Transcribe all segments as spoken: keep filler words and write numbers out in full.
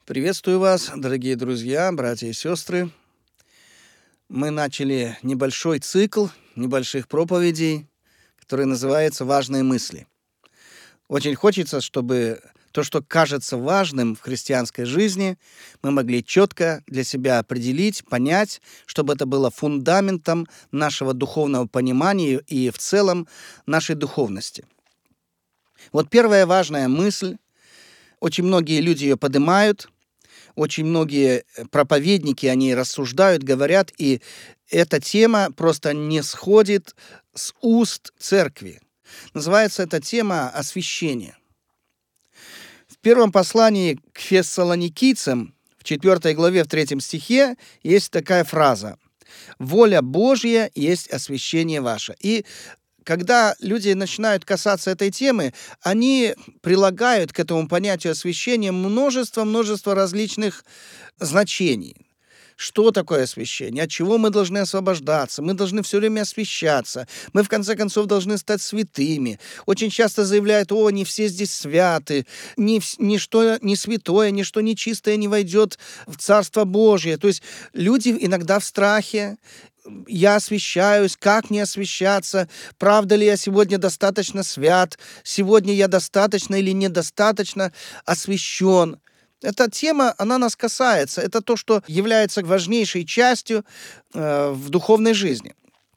Приветствую вас, дорогие друзья, братья и сестры. Мы начали небольшой цикл небольших проповедей, который называется «Важные мысли». Очень хочется, чтобы то, что кажется важным в христианской жизни, мы могли четко для себя определить, понять, чтобы это было фундаментом нашего духовного понимания и в целом нашей духовности. Вот первая важная мысль, очень многие люди ее поднимают, очень многие проповедники о ней рассуждают, говорят, и эта тема просто не сходит с уст церкви. Называется эта тема освящение. В первом послании к фессалоникийцам, в четвёртой главе, в третьем стихе, есть такая фраза: «Воля Божья есть освящение ваше». И когда люди начинают касаться этой темы, они прилагают к этому понятию освящения множество-множество различных значений. Что такое освящение? От чего мы должны освобождаться? Мы должны все время освящаться. Мы, в конце концов, должны стать святыми. Очень часто заявляют: о, не все здесь святы, ни, ничто не святое, ничто нечистое не войдет в Царство Божие. То есть люди иногда в страхе. Я освящаюсь, как не освящаться, правда ли я сегодня достаточно свят, сегодня я достаточно или недостаточно освящен. Эта тема, она нас касается, это то, что является важнейшей частью э, в духовной жизни.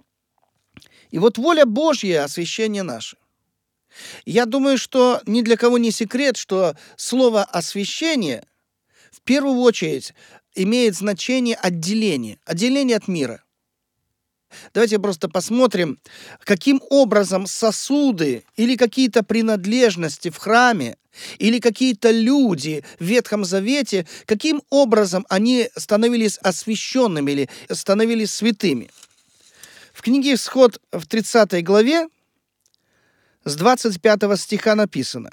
И вот воля Божья, освящение наше. Я думаю, что ни для кого не секрет, что слово «освящение» в первую очередь имеет значение отделения, отделения от мира. Давайте просто посмотрим, каким образом сосуды или какие-то принадлежности в храме, или какие-то люди в Ветхом Завете, каким образом они становились освященными или становились святыми. В книге «Исход» в тридцатой главе с двадцать пятого стиха написано: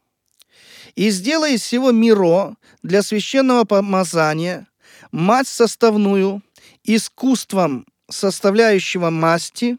«И сделай из сего миро для священного помазания мазь составную искусством составляющего масти».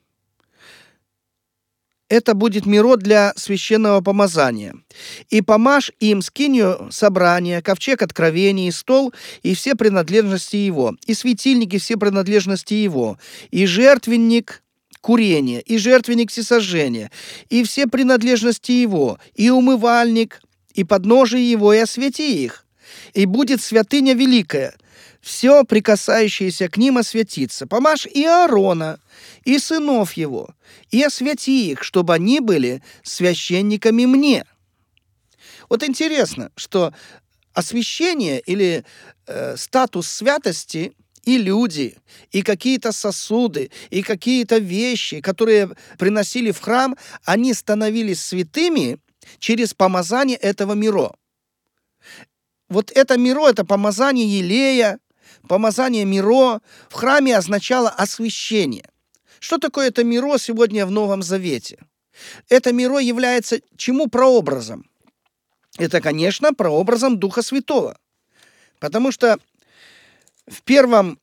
Это будет миро для священного помазания. «И помажь им скинию собрания, ковчег откровения, и стол, и все принадлежности его, и светильники, все принадлежности его, и жертвенник курения, и жертвенник всесожжения, и все принадлежности его, и умывальник, и подножие его, и освети их. И будет святыня великая, все прикасающееся к ним освятится. Помажь и Аарона, и сынов его, и освяти их, чтобы они были священниками мне». Вот интересно, что освящение или э, статус святости и люди, и какие-то сосуды, и какие-то вещи, которые приносили в храм, они становились святыми через помазание этого миро. Вот это миро, это помазание елея, помазание миро в храме означало освящение. Что такое это миро сегодня в Новом Завете? Это миро является чему прообразом? Это, конечно, прообразом Духа Святого. Потому что в первом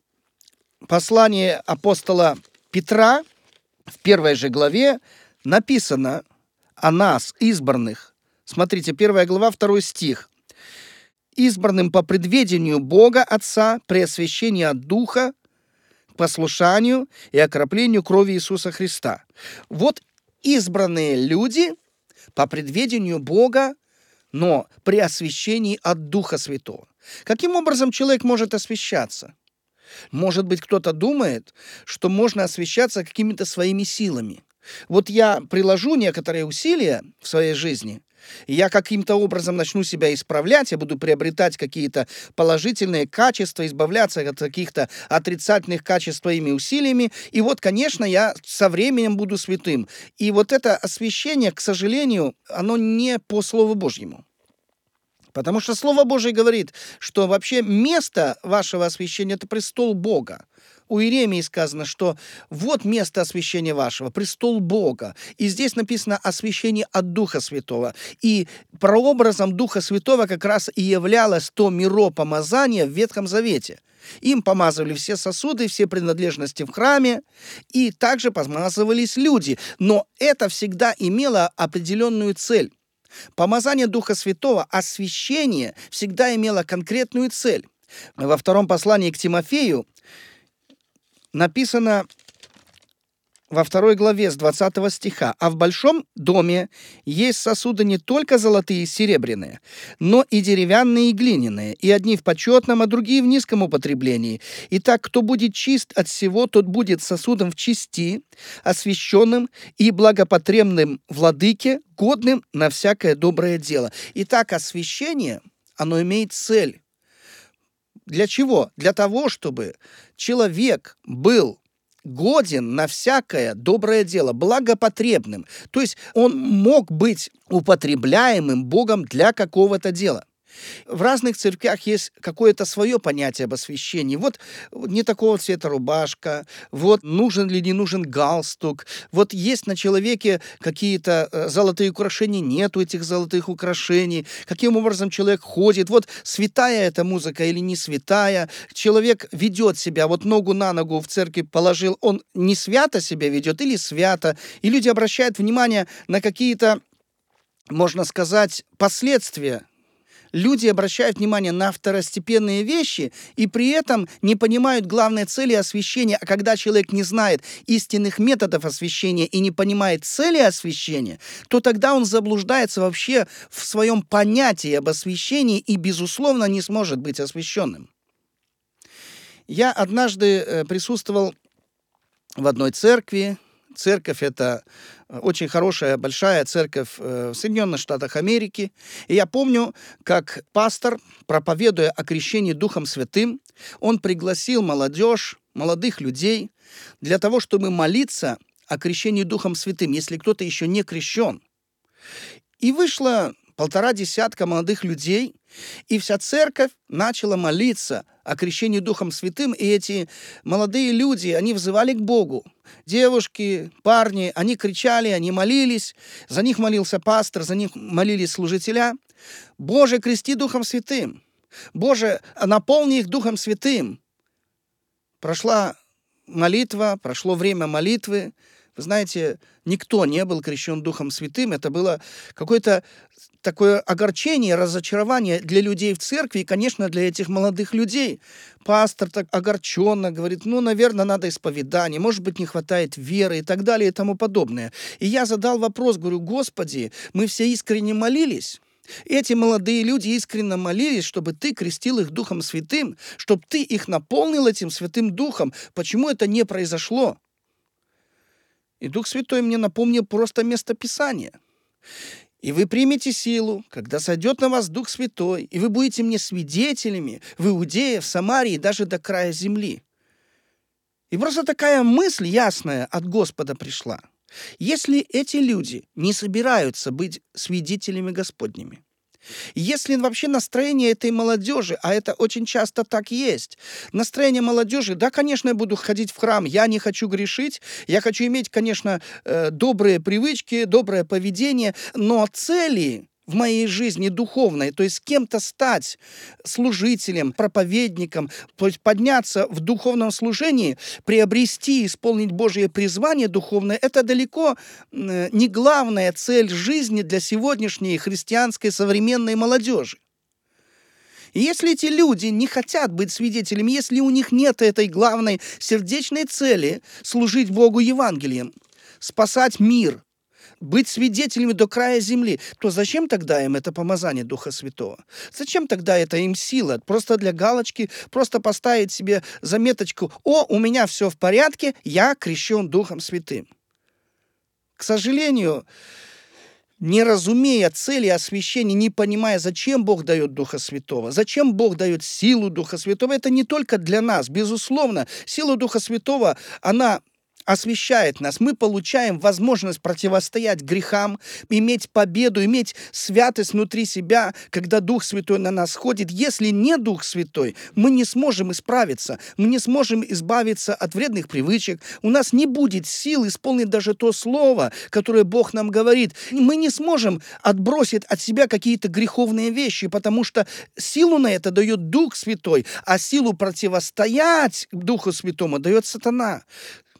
послании апостола Петра, в первой же главе, написано о нас, избранных. Смотрите, первая глава, второй стих. «Избранным по предведению Бога Отца при освящении от Духа, к послушанию и окроплению крови Иисуса Христа». Вот избранные люди по предведению Бога, но при освящении от Духа Святого. Каким образом человек может освящаться? Может быть, кто-то думает, что можно освящаться какими-то своими силами. Вот я приложу некоторые усилия в своей жизни, и я каким-то образом начну себя исправлять, я буду приобретать какие-то положительные качества, избавляться от каких-то отрицательных качеств своими усилиями, и вот, конечно, я со временем буду святым. И вот это освящение, к сожалению, оно не по Слову Божьему. Потому что Слово Божие говорит, что вообще место вашего освящения – это престол Бога. У Иеремии сказано, что вот место освящения вашего, престол Бога. И здесь написано освящение от Духа Святого. И прообразом Духа Святого как раз и являлось то миро помазания в Ветхом Завете. Им помазывали все сосуды, все принадлежности в храме, и также помазывались люди. Но это всегда имело определенную цель. Помазание Духа Святого, освящение всегда имело конкретную цель. Во втором послании к Тимофею написано во второй главе с двадцатого стиха: «А в большом доме есть сосуды не только золотые и серебряные, но и деревянные и глиняные, и одни в почетном, а другие в низком употреблении. Итак, кто будет чист от всего, тот будет сосудом в чести, освященным и благопотребным владыке, годным на всякое доброе дело». Итак, освящение, оно имеет цель. Для чего? Для того, чтобы человек был годен на всякое доброе дело, благопотребным. То есть он мог быть употребляемым Богом для какого-то дела. В разных церквях есть какое-то свое понятие об освящении. Вот не такого цвета рубашка, вот нужен ли не нужен галстук, вот есть на человеке какие-то золотые украшения, нету этих золотых украшений, каким образом человек ходит, вот святая эта музыка или не святая, человек ведет себя, вот ногу на ногу в церкви положил, он не свято себя ведет или свято, и люди обращают внимание на какие-то, можно сказать, последствия. Люди обращают внимание на второстепенные вещи и при этом не понимают главной цели освящения. А когда человек не знает истинных методов освящения и не понимает цели освящения, то тогда он заблуждается вообще в своем понятии об освящении и, безусловно, не сможет быть освященным. Я однажды присутствовал в одной церкви. Церковь — это очень хорошая, большая церковь в Соединенных Штатах Америки. И я помню, как пастор, проповедуя о крещении Духом Святым, он пригласил молодежь, молодых людей для того, чтобы молиться о крещении Духом Святым, если кто-то еще не крещен. И вышло полтора десятка молодых людей, и вся церковь начала молиться о крещении Духом Святым, и эти молодые люди, они взывали к Богу. Девушки, парни, они кричали, они молились, за них молился пастор, за них молились служителя. «Боже, крести Духом Святым! Боже, наполни их Духом Святым!» Прошла молитва, прошло время молитвы. Вы знаете, никто не был крещен Духом Святым. Это было какое-то такое огорчение, разочарование для людей в церкви и, конечно, для этих молодых людей. Пастор так огорченно говорит: ну, наверное, надо исповедание, может быть, не хватает веры и так далее и тому подобное. И я задал вопрос, говорю: Господи, мы все искренне молились. Эти молодые люди искренне молились, чтобы Ты крестил их Духом Святым, чтобы Ты их наполнил этим Святым Духом. Почему это не произошло? И Дух Святой мне напомнил просто место Писания. «И вы примете силу, когда сойдет на вас Дух Святой, и вы будете мне свидетелями в Иудее, в Самарии, даже до края земли». И просто такая мысль ясная от Господа пришла. Если эти люди не собираются быть свидетелями Господними, если вообще настроение этой молодежи, а это очень часто так есть, настроение молодежи: да, конечно, я буду ходить в храм, я не хочу грешить, я хочу иметь, конечно, добрые привычки, доброе поведение, но цели в моей жизни духовной, то есть с кем-то стать служителем, проповедником, то есть подняться в духовном служении, приобрести, исполнить Божье призвание духовное, это далеко не главная цель жизни для сегодняшней христианской современной молодежи. И если эти люди не хотят быть свидетелями, если у них нет этой главной сердечной цели служить Богу Евангелием, спасать мир, быть свидетелями до края земли, то зачем тогда им это помазание Духа Святого? Зачем тогда это им сила? Просто для галочки, просто поставить себе заметочку: «О, у меня все в порядке, я крещен Духом Святым». К сожалению, не разумея цели освящения, не понимая, зачем Бог дает Духа Святого, зачем Бог дает силу Духа Святого, это не только для нас, безусловно. Сила Духа Святого, она освящает нас, мы получаем возможность противостоять грехам, иметь победу, иметь святость внутри себя, когда Дух Святой на нас сходит. Если не Дух Святой, мы не сможем исправиться, мы не сможем избавиться от вредных привычек, у нас не будет сил исполнить даже то слово, которое Бог нам говорит. Мы не сможем отбросить от себя какие-то греховные вещи, потому что силу на это дает Дух Святой, а силу противостоять Духу Святому дает сатана.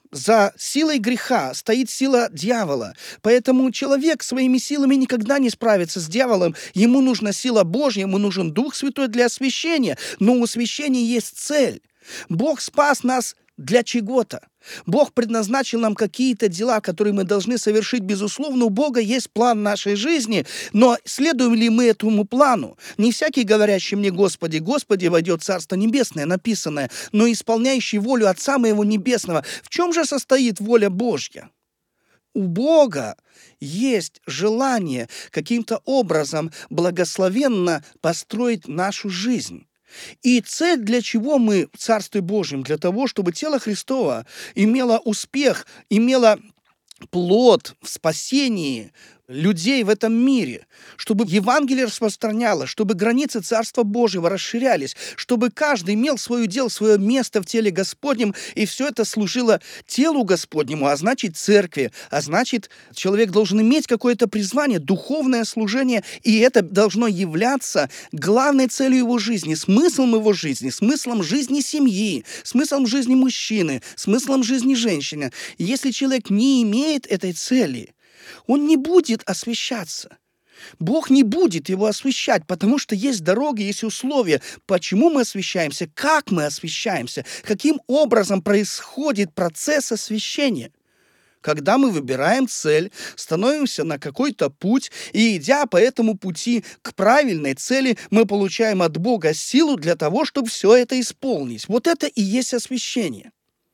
За силой греха стоит сила дьявола. Поэтому человек своими силами никогда не справится с дьяволом. Ему нужна сила Божья, ему нужен Дух Святой для освящения. Но у освящения есть цель. Бог спас нас для чего-то. Бог предназначил нам какие-то дела, которые мы должны совершить. Безусловно, у Бога есть план нашей жизни, но следуем ли мы этому плану? Не всякий, говорящий мне «Господи, Господи, войдет Царство Небесное», написанное, но исполняющий волю Отца Моего Небесного. В чем же состоит воля Божья? У Бога есть желание каким-то образом благословенно построить нашу жизнь. И цель, для чего мы в Царстве Божьем? Для того, чтобы тело Христово имело успех, имело плод в спасении людей в этом мире, чтобы Евангелие распространялось, чтобы границы Царства Божьего расширялись, чтобы каждый имел свое дело, свое место в теле Господнем, и все это служило телу Господнему, а значит церкви, а значит человек должен иметь какое-то призвание, духовное служение, и это должно являться главной целью его жизни, смыслом его жизни, смыслом жизни семьи, смыслом жизни мужчины, смыслом жизни женщины. Если человек не имеет этой цели, он не будет освящаться. Бог не будет его освящать, потому что есть дороги, есть условия. Почему мы освящаемся, как мы освящаемся, каким образом происходит процесс освящения. Когда мы выбираем цель, становимся на какой-то путь, и идя по этому пути к правильной цели, мы получаем от Бога силу для того, чтобы все это исполнить. Вот это и есть освящение.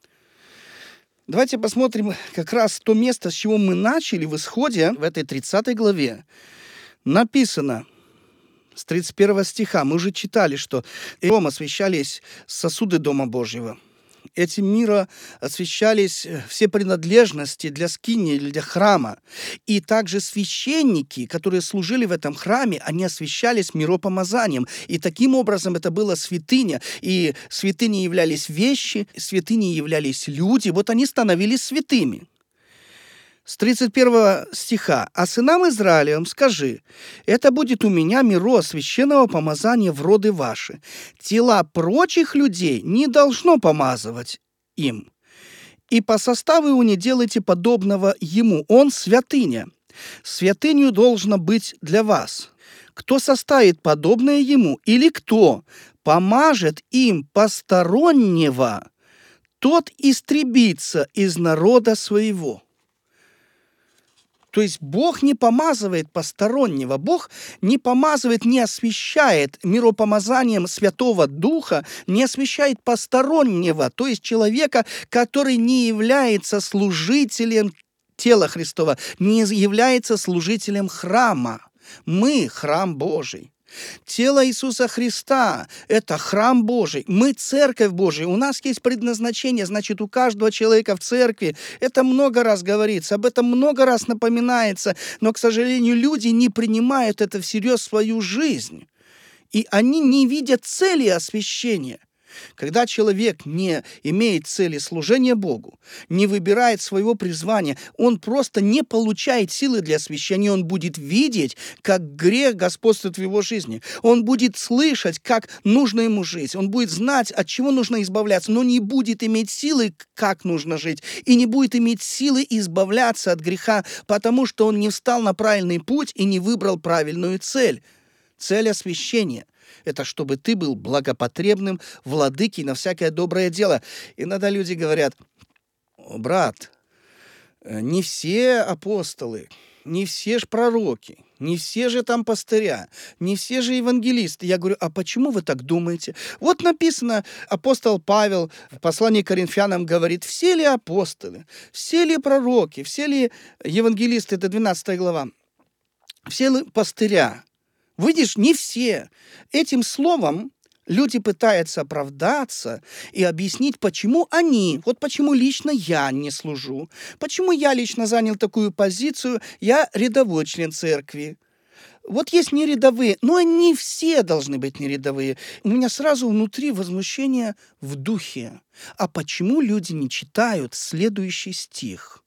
Давайте посмотрим как раз то место, с чего мы начали в Исходе, в этой тридцатой главе. Написано с тридцать первого стиха, мы уже читали, что миром освящались сосуды Дома Божьего. Этим миром освящались все принадлежности для скинии, для храма. И также священники, которые служили в этом храме, они освящались миропомазанием. И таким образом это была святыня. И святыней являлись вещи, святыней являлись люди. Вот они становились святыми. С тридцать первого стиха. «А сынам Израилевым скажи, это будет у меня миро священного помазания в роды ваши. Тела прочих людей не должно помазывать им. И по составу его не делайте подобного ему. Он святыня. Святынью должно быть для вас. Кто составит подобное ему, или кто помажет им постороннего, тот истребится из народа своего». То есть Бог не помазывает постороннего, Бог не помазывает, не освящает миропомазанием Святого Духа, не освящает постороннего, то есть человека, который не является служителем тела Христова, не является служителем храма. Мы — храм Божий. Тело Иисуса Христа – это храм Божий. Мы – церковь Божия. У нас есть предназначение, значит, у каждого человека в церкви. Это много раз говорится, об этом много раз напоминается, но, к сожалению, люди не принимают это всерьез в свою жизнь. И они не видят цели освящения. Когда человек не имеет цели служения Богу, не выбирает своего призвания, он просто не получает силы для освящения. Он будет видеть, как грех господствует в его жизни. Он будет слышать, как нужно ему жить. Он будет знать, от чего нужно избавляться, но не будет иметь силы, как нужно жить. И не будет иметь силы избавляться от греха, потому что он не встал на правильный путь и не выбрал правильную цель. Цель освящения – это чтобы ты был благопотребным владыкой на всякое доброе дело. Иногда люди говорят: брат, не все апостолы, не все же пророки, не все же там пастыря, не все же евангелисты. Я говорю: а почему вы так думаете? Вот написано, апостол Павел в послании к Коринфянам говорит: все ли апостолы, все ли пророки, все ли евангелисты, это двенадцатая глава, все ли пастыря? Видишь, не все. Этим словом люди пытаются оправдаться и объяснить, почему они, вот почему лично я не служу, почему я лично занял такую позицию, я рядовой член церкви. Вот есть нерядовые, но они все должны быть нерядовые. У меня сразу внутри возмущение в духе. А почему люди не читают следующий стих?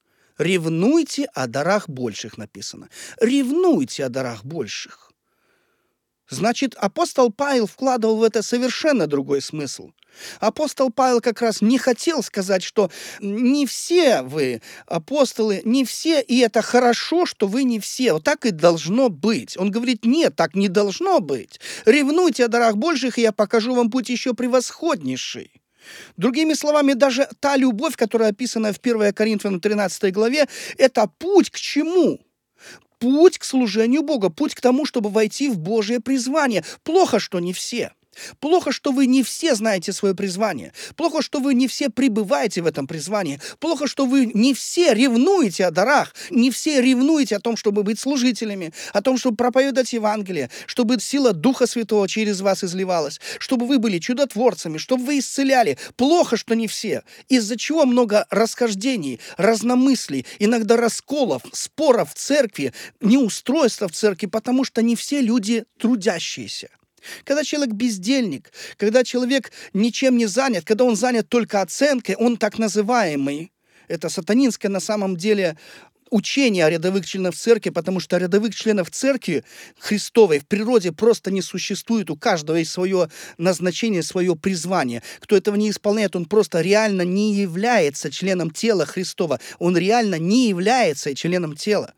«Ревнуйте о дарах больших» написано. Ревнуйте о дарах больших. Значит, апостол Павел вкладывал в это совершенно другой смысл. Апостол Павел как раз не хотел сказать, что не все вы апостолы, не все, и это хорошо, что вы не все. Вот так и должно быть. Он говорит, нет, так не должно быть. Ревнуйте о дарах больших, и я покажу вам путь еще превосходнейший. Другими словами, даже та любовь, которая описана в первой Коринфянам тринадцатой главе, это путь к чему? Путь к служению Бога, путь к тому, чтобы войти в Божие призвание. Плохо, что не все. Плохо, что вы не все знаете свое призвание. Плохо, что вы не все пребываете в этом призвании. Плохо, что вы не все ревнуете о дарах. Не все ревнуете о том, чтобы быть служителями, о том, чтобы проповедовать Евангелие, чтобы сила Духа Святого через вас изливалась, чтобы вы были чудотворцами, чтобы вы исцеляли. Плохо, что не все. Из-за чего много расхождений, разномыслий, иногда расколов, споров в церкви, неустройства в церкви, потому что не все люди трудящиеся. Когда человек бездельник, когда человек ничем не занят, когда он занят только оценкой, он так называемый. Это сатанинское на самом деле учение о рядовых членах церкви, потому что рядовых членов церкви Христовой в природе просто не существует. У каждого есть свое назначение, свое призвание. Кто этого не исполняет, он просто реально не является членом тела Христова. Он реально не является членом тела.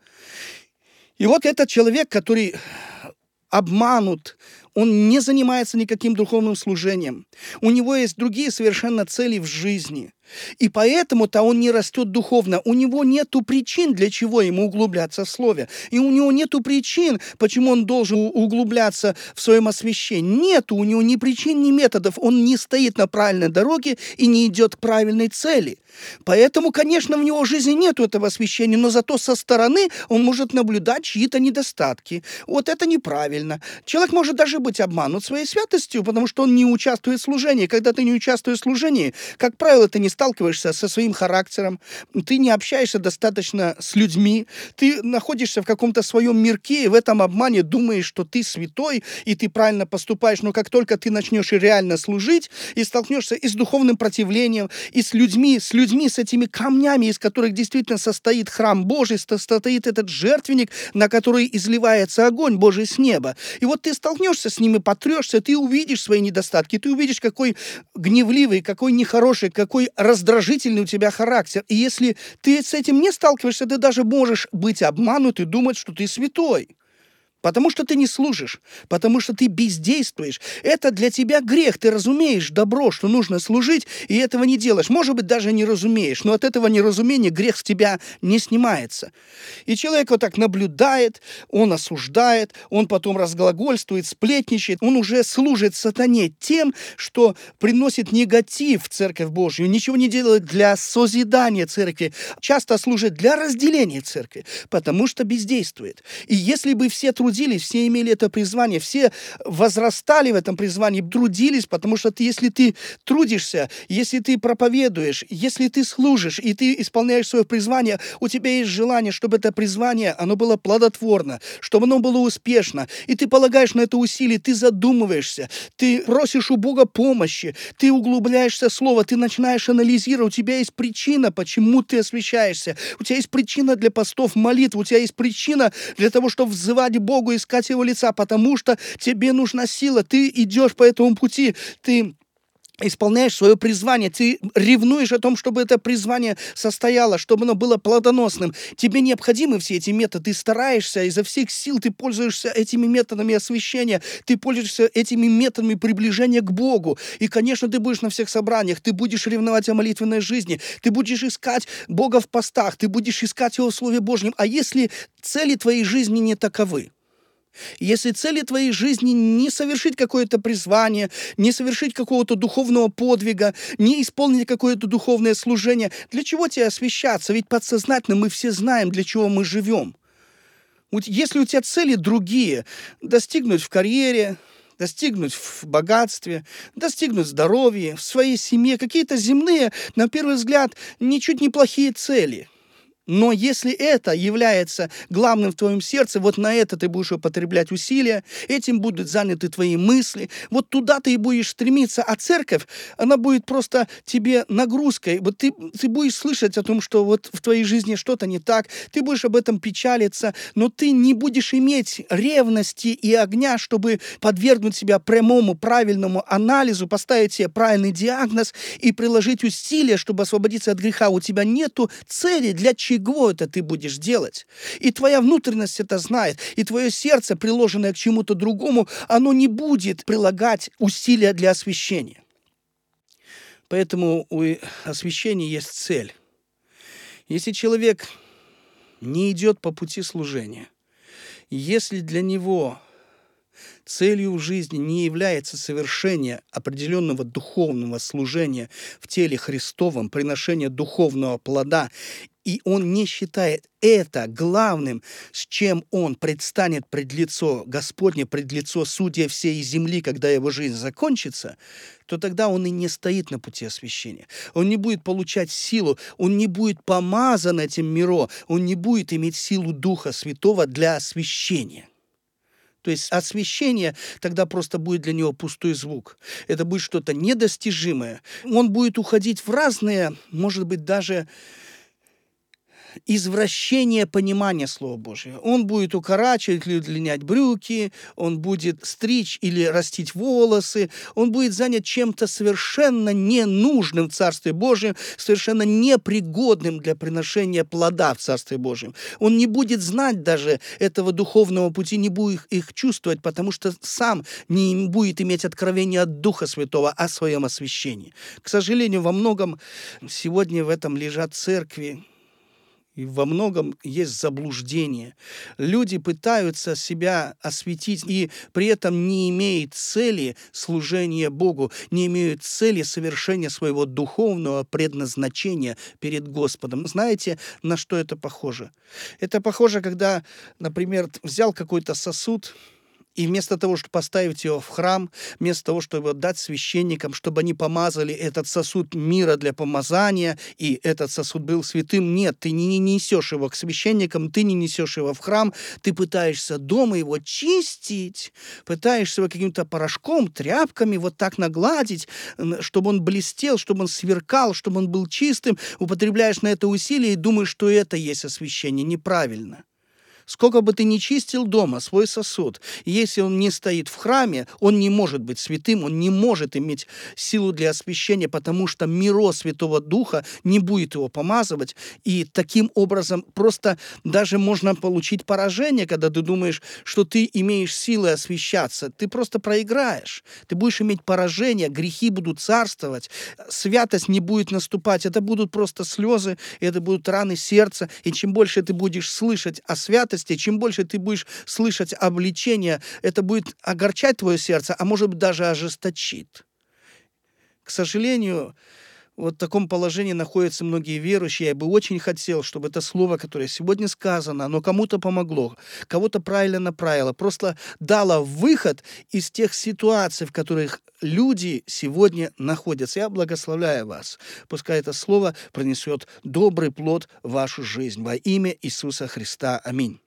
И вот этот человек, который обманут, он не занимается никаким духовным служением. У него есть другие совершенно цели в жизни. И поэтому-то он не растет духовно. У него нету причин, для чего ему углубляться в Слове. И у него нету причин, почему он должен углубляться в своем освящении. Нету у него ни причин, ни методов. Он не стоит на правильной дороге и не идет к правильной цели. Поэтому, конечно, в него жизни нету этого освящения, но зато со стороны он может наблюдать чьи-то недостатки. Вот это неправильно. Человек может даже быть обманут своей святостью, потому что он не участвует в служении. Когда ты не участвуешь в служении, как правило, ты не сталкиваешься со своим характером, ты не общаешься достаточно с людьми, ты находишься в каком-то своем мирке, и в этом обмане думаешь, что ты святой, и ты правильно поступаешь, но как только ты начнешь реально служить, и столкнешься и с духовным противлением, и с людьми, с людьми, с этими камнями, из которых действительно состоит храм Божий, состоит этот жертвенник, на который изливается огонь Божий с неба. И вот ты столкнешься с ними, потрешься, ты увидишь свои недостатки, ты увидишь, какой гневливый, какой нехороший, какой раздражительный у тебя характер. И если ты с этим не сталкиваешься, ты даже можешь быть обманут и думать, что ты святой. Потому что ты не служишь, потому что ты бездействуешь. Это для тебя грех. Ты разумеешь добро, что нужно служить, и этого не делаешь. Может быть, даже не разумеешь, но от этого неразумения грех с тебя не снимается. И человек вот так наблюдает, он осуждает, он потом разглагольствует, сплетничает. Он уже служит сатане тем, что приносит негатив в Церковь Божью, ничего не делает для созидания Церкви, часто служит для разделения Церкви, потому что бездействует. И если бы все трудились, все имели это призвание, все возрастали в этом призвании, трудились, потому что ты, если ты трудишься, если ты проповедуешь, если ты служишь, и ты исполняешь свое призвание, у тебя есть желание, чтобы это призвание, оно было плодотворно, чтобы оно было успешно, и ты полагаешь на это усилие, ты задумываешься, ты просишь у Бога помощи, ты углубляешься в Слово, ты начинаешь анализировать, у тебя есть причина, почему ты освящаешься, у тебя есть причина для постов, молитв, у тебя есть причина для того, чтобы взывать Богу, искать Его лица, потому что тебе нужна сила, ты идешь по этому пути, ты исполняешь свое призвание, ты ревнуешь о том, чтобы это призвание состояло, чтобы оно было плодоносным. Тебе необходимы все эти методы, ты стараешься, изо всех сил ты пользуешься этими методами освящения, ты пользуешься этими методами приближения к Богу. И, конечно, ты будешь на всех собраниях, ты будешь ревновать о молитвенной жизни, ты будешь искать Бога в постах, ты будешь искать Его в Слове Божьем. А если цели твоей жизни не таковы? Если цели твоей жизни не совершить какое-то призвание, не совершить какого-то духовного подвига, не исполнить какое-то духовное служение, для чего тебе освящаться? Ведь подсознательно мы все знаем, для чего мы живем. Вот если у тебя цели другие, достигнуть в карьере, достигнуть в богатстве, достигнуть здоровья, в своей семье, какие-то земные, на первый взгляд, ничуть не плохие цели. Но если это является главным в твоем сердце, вот на это ты будешь употреблять усилия, этим будут заняты твои мысли, вот туда ты и будешь стремиться, а церковь, она будет просто тебе нагрузкой. Вот ты, ты будешь слышать о том, что вот в твоей жизни что-то не так, ты будешь об этом печалиться, но ты не будешь иметь ревности и огня, чтобы подвергнуть себя прямому, правильному анализу, поставить себе правильный диагноз и приложить усилия, чтобы освободиться от греха. У тебя нету цели, для чего чего это ты будешь делать. И твоя внутренность это знает, и твое сердце, приложенное к чему-то другому, оно не будет прилагать усилия для освящения. Поэтому у освящения есть цель. Если человек не идет по пути служения, если для него целью в жизни не является совершение определенного духовного служения в теле Христовом, приношение духовного плода, и он не считает это главным, с чем он предстанет пред лицо Господне, пред лицо судья всей земли, когда его жизнь закончится, то тогда он и не стоит на пути освящения. Он не будет получать силу, он не будет помазан этим миро, он не будет иметь силу Духа Святого для освящения. То есть освящение тогда просто будет для него пустой звук. Это будет что-то недостижимое. Он будет уходить в разные, может быть, даже извращение понимания Слова Божьего. Он будет укорачивать или удлинять брюки, он будет стричь или растить волосы, он будет занят чем-то совершенно ненужным в Царстве Божьем, совершенно непригодным для приношения плода в Царстве Божьем. Он не будет знать даже этого духовного пути, не будет их чувствовать, потому что сам не будет иметь откровения от Духа Святого о своем освящении. К сожалению, во многом сегодня в этом лежат церкви, и во многом есть заблуждение. Люди пытаются себя осветить и при этом не имеют цели служения Богу, не имеют цели совершения своего духовного предназначения перед Господом. Знаете, на что это похоже? Это похоже, когда, например, взял какой-то сосуд, и вместо того, чтобы поставить его в храм, вместо того, чтобы его дать священникам, чтобы они помазали этот сосуд мира для помазания, и этот сосуд был святым, нет, ты не несешь его к священникам, ты не несешь его в храм, ты пытаешься дома его чистить, пытаешься его каким-то порошком, тряпками вот так нагладить, чтобы он блестел, чтобы он сверкал, чтобы он был чистым, употребляешь на это усилие и думаешь, что это есть освящение. Неправильно. Сколько бы ты ни чистил дома свой сосуд, если он не стоит в храме, он не может быть святым, он не может иметь силу для освящения, потому что миро Святого Духа не будет его помазывать, и таким образом просто даже можно получить поражение, когда ты думаешь, что ты имеешь силы освящаться. Ты просто проиграешь, ты будешь иметь поражение, грехи будут царствовать, святость не будет наступать, это будут просто слезы, это будут раны сердца, и чем больше ты будешь слышать о святости, чем больше ты будешь слышать обличения, это будет огорчать твое сердце, а может быть даже ожесточит. К сожалению, вот в таком положении находятся многие верующие. Я бы очень хотел, чтобы это слово, которое сегодня сказано, оно кому-то помогло, кого-то правильно направило, просто дало выход из тех ситуаций, в которых люди сегодня находятся. Я благословляю вас. Пускай это слово принесет добрый плод в вашу жизнь. Во имя Иисуса Христа. Аминь.